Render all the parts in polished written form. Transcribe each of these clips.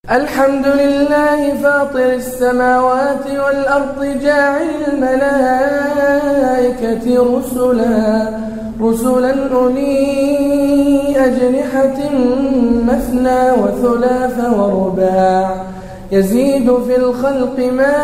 الحمد لله فاطر السماوات والأرض جاعل الملائكة رسلا أولي أجنحة مثنى وثلاث ورباع يزيد في الخلق ما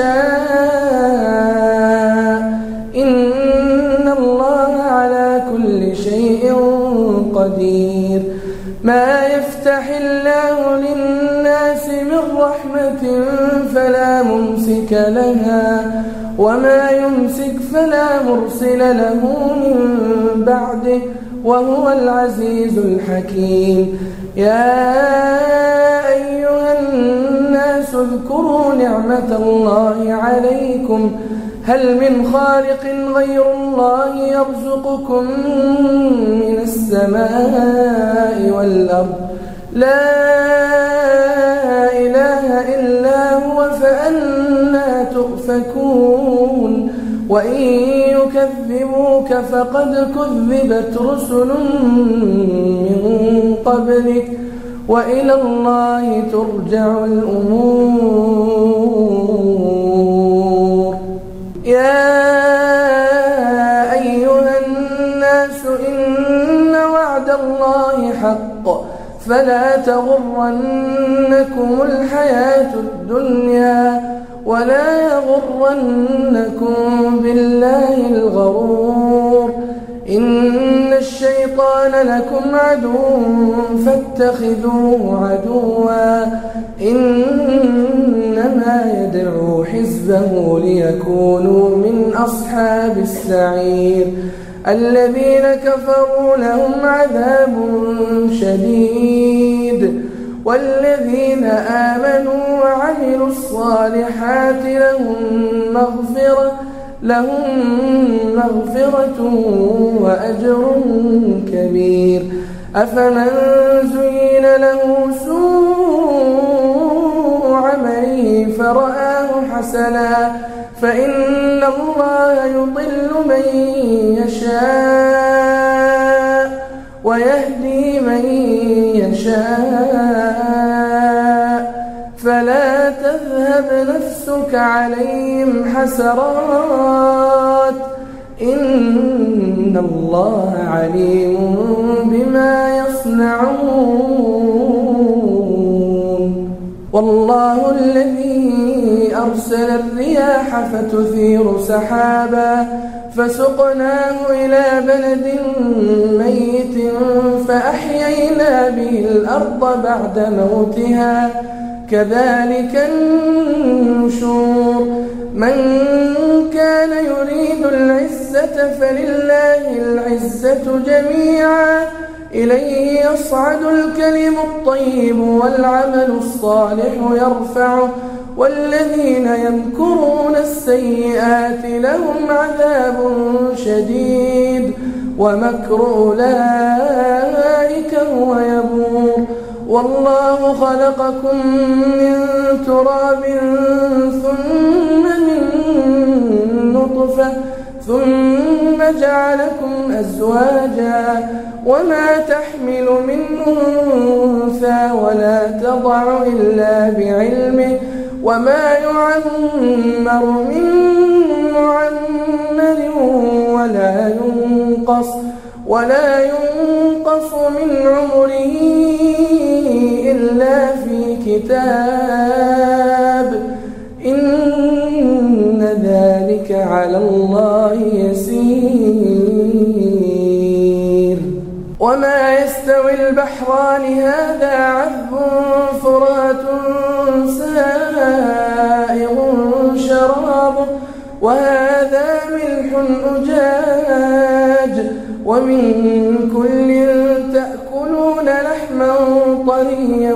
يشاء إن الله على كل شيء قدير. ما يفتح الله للناس من رحمة فلا ممسك لها وما يمسك فلا مرسل له من بعده وهو العزيز الحكيم. يا أيها الناس اذكروا نعمة الله عليكم هل من خالق غير الله يرزقكم من السماء والأرض لا إله إلا هو فأنى تؤفكون. وإن يكذبوك فقد كذبت رسل من قبلك وإلى الله ترجع الأمور. يا أيها الناس إن وعد الله حق فلا تغرنكم الحياة الدنيا ولا يغرنكم بالله الغرور. إن الشيطان لكم عدو فاتخذوه عدوا إنما يدعو حزبه ليكونوا من أصحاب السعير. الذين كفروا لهم عذاب شديد والذين آمنوا وعملوا الصالحات لهم مغفرة وأجر كبير. أفمن زين له سوء عمله فرآه حسنا فإن الله يضل من يشاء ويهدي من يشاء فلا تذهب نفسك عليهم حسرات إن الله عليم بما يصنعون. والله الذي أرسل الرياح فتثير سحابا فسقناه إلى بلد ميت فأحيينا به الأرض بعد موتها كذلك النشور. من كان يريد العزة فلله العزة جميعا إليه يصعد الكلم الطيب والعمل الصالح يرفعه والذين يمكرون السيئات لهم عذاب شديد ومكر أولئك هو يبور. والله خلقكم من تراب ثم من نطفة ثم جعلكم أزواجا وما تحمل من أنثى ولا تضع إلا بعلمه وما يعمر من معمر ولا ينقص من عمره إلا في كتاب إن ذلك على الله يسير. وما يستوي البحران هذا عذب فرات سائغ شرابه وهذا ملح أجاج ومن كل تأكلون لحما طريا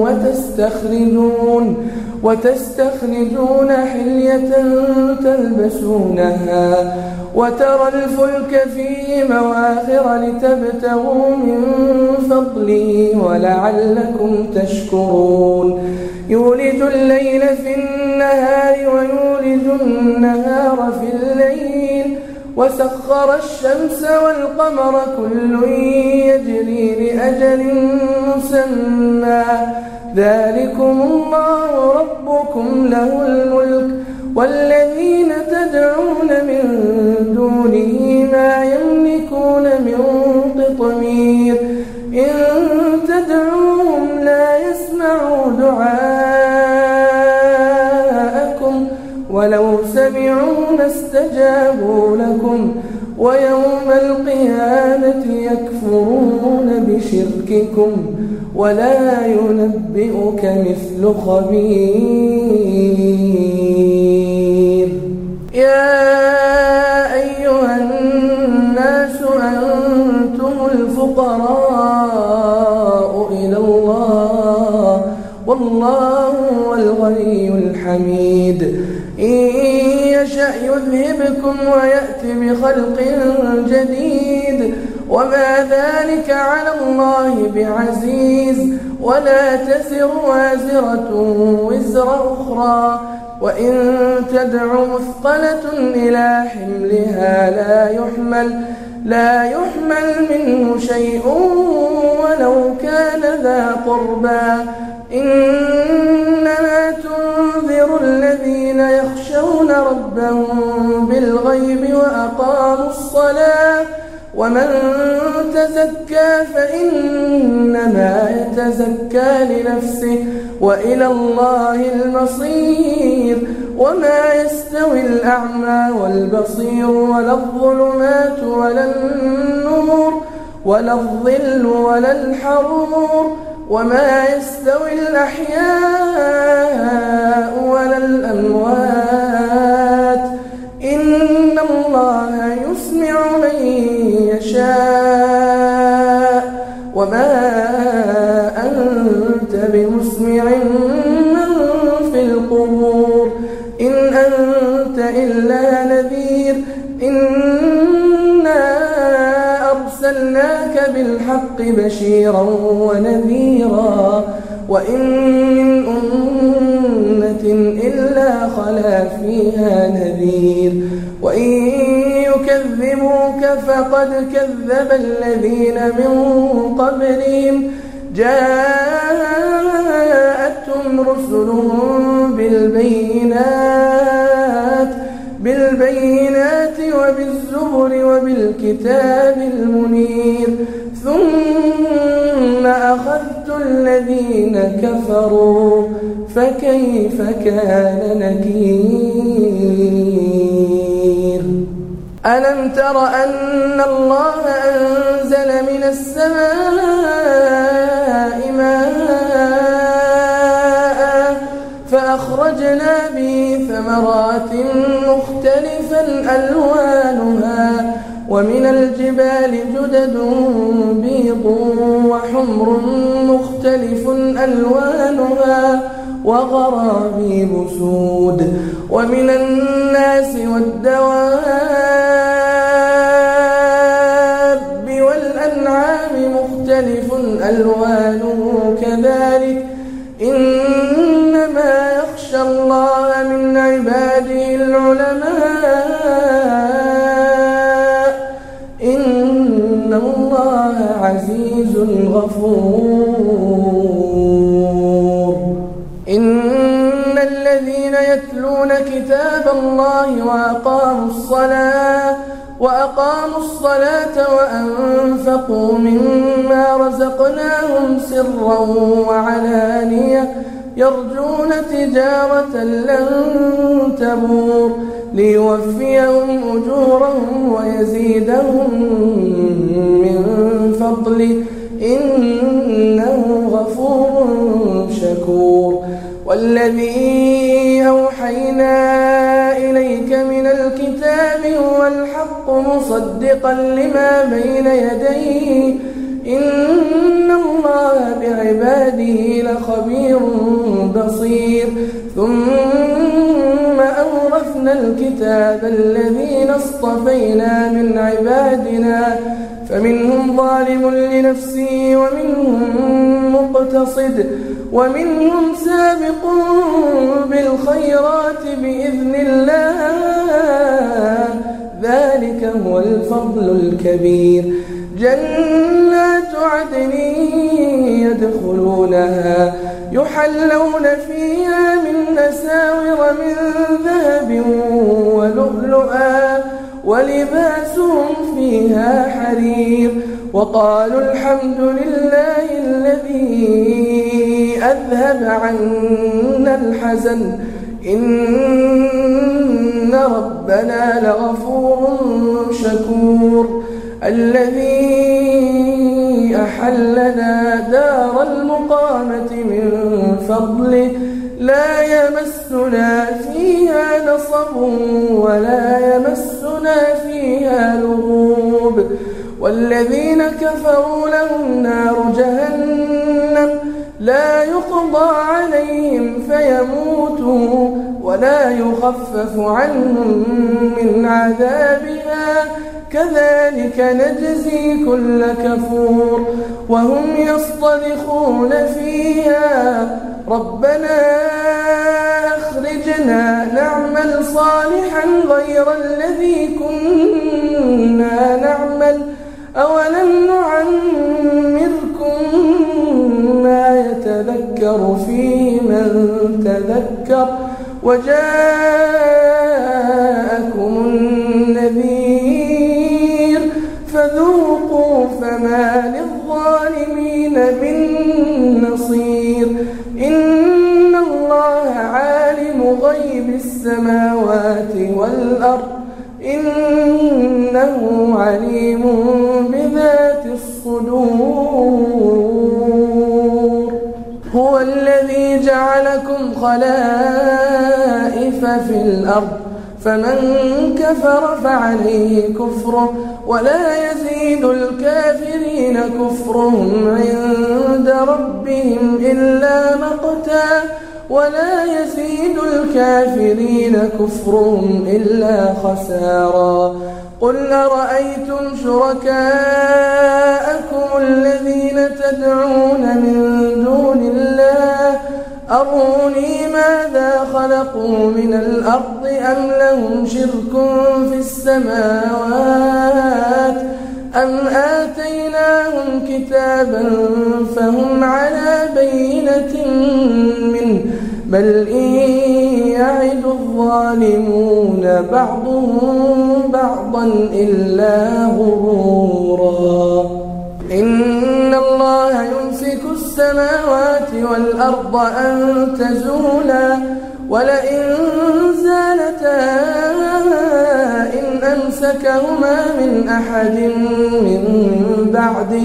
وتستخرجون حلية تلبسونها وترى الفلك فيه مواخر لتبتغوا من فضله ولعلكم تشكرون. يولج الليل في النهار ويولج النهار في الليل وسخر الشمس والقمر كل يجري لأجل مسمى ذلكم الله ربكم له الملك والذين تدعون من دونه ما يملكون من قطمير إن تدعوهم لا يسمعوا دعاءكم ولو سمعوا ما استجابوا لكم ويوم القيامة يكفرون بشرككم ولا ينبئك مثل خبير يا أيها الناس أنتم الفقراء إلى الله والله هو الغني الحميد إن يشأ يذهبكم ويأتي بخلق جديد وما ذلك على الله بعزيز ولا تزر وازرة وزر أخرى وإن تدع مثقلة إلى حملها لا يحمل منه شيء ولو كان ذا قربى إنما تنذر الذين يخشون ربهم بالغيب وأقاموا الصلاة ومن تزكى فإنما يتزكى لنفسه وإلى الله المصير وما يستوي الأعمى والبصير ولا الظلمات ولا النور ولا الظل ولا الحرور وما يستوي الأحياء ولا الأموات إن الله يسمع من يشاء وما أنت بمسمع من في القبور إن أنت إلا نذير إنا أرسلناك بالحق بشيرا ونذيرا وإن من أمة إلا خلا فيها نذير وإن يكذبوك فقد كذب الذين من قبلهم جاءتهم رسلهم بالبينات وبالزبر وبالكتاب المنير ثم أخذت الذين كفروا فكيف كان نكير ألم تر أن الله أنزل من السماء ماء فأخرجنا به ثمرات مختلفا ألوانها ومن الجبال جدد بيض وحمر مختلف ألوانها وغرابيب سود ومن الناس والدواب والأنعام مختلف ألوانه كذلك إنما يخشى الله من عباده العلماء إن الله عزيز غفور إن الذين يتلون كتاب الله وأقاموا الصلاة وأنفقوا مما رزقناهم سرا وعلانية يرجون تجارة لن تبور ليوفيهم أجورهم ويزيدهم من فضله إنه غفور شكور والذي أوحينا إليك من الكتاب هو الحق مصدقا لما بين يديه إن الله بعباده لخبير بصير ثم أورثنا الكتاب الذين اصطفينا من عبادنا فمنهم ظالم لنفسه ومنهم مقتصد ومنهم سابق بالخيرات بإذن الله ذلك هو الفضل الكبير جنات عدن يحلون فيها من أساور من ذهب ولؤلؤا ولباسهم فيها حرير وقالوا الحمد لله الذي أذهب عنا الحزن إن ربنا لغفور شكور الذي أحلنا دار المقامة من فضله لا يمسنا فيها نصب ولا يمسنا فيها لغوب والذين كفروا لهم نار جهنم لا يقضى عليهم فيموتوا ولا يخفف عنهم من عذابها كذلك نجزي كل كفور وهم يصطرخون فيها ربنا أخرجنا نعمل صالحا غير الذي كنا نعمل أولم نعمركم ما يتذكر فيه من تذكر وجاءكم النذير فذوقوا فما للظالمين من نصير إن الله عالم غيب السماوات والأرض إنه عليم بذات الصدور هو الذي جعلكم خلائف في الأرض فمن كفر فعليه كفره ولا يزيد الكافرين كفرهم عند ربهم إلا مقتا ولا يزيد الكافرين كفرهم إلا خسارا قل أرأيتم شركاءكم الذين تدعون من دون الله أروني ماذا خلقوا من الأرض أم لهم شرك في السماوات أم آتيناهم كتابا فهم على بينة منه بل إن يعد الظالمون بعضهم بعضا إلا غرورا إن الله يمسك السماوات والأرض أن تزولا ولئن زالتا إن أمسكهما من أحد من بعده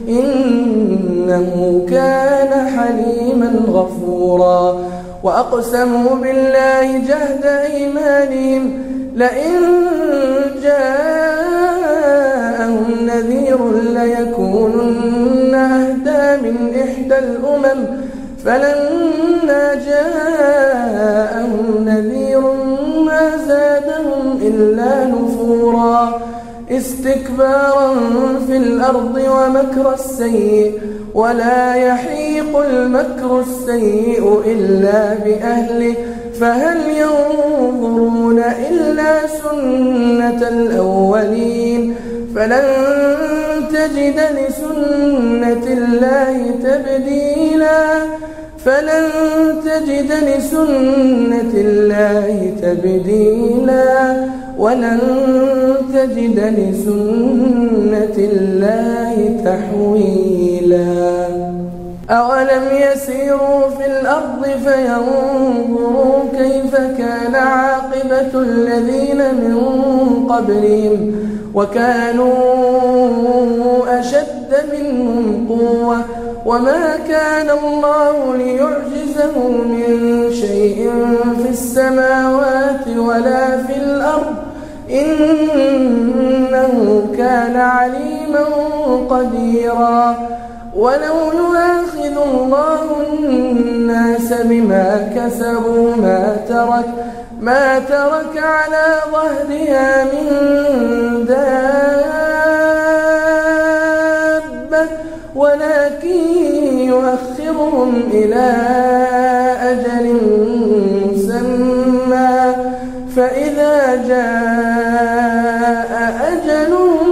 إنه كان حليما غفورا وأقسموا بالله جهد أيمانهم لئن جاءهم نذير ليكونن أهدى من إحدى الأمم فلما جاءهم نذير ما زادهم إلا نفورا استكبارا في الأرض ومكر السيء ولا يحيق المكر السيء إلا بأهله فهل ينظرون إلا سنة الأولين فلن تجد لسنة الله تبديلا ولن تجد لسنة الله تحويلا أولم يسيروا في الأرض فينظروا كيف كان عاقبة الذين من قبلهم وكانوا أشد منهم قوة وما كان الله ليعجزه من شيء في السماوات ولا في الأرض إنه كان عليما قديرا ولو يؤاخذ الله الناس بما كسبوا ما ترك على ظهرها من دابة ولكن يؤخرهم إلى أجل مسمى فإذا جاء أجلهم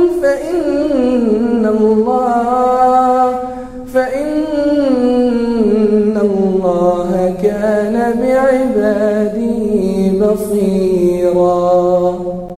فإن الله وكان بعباده بصيرا.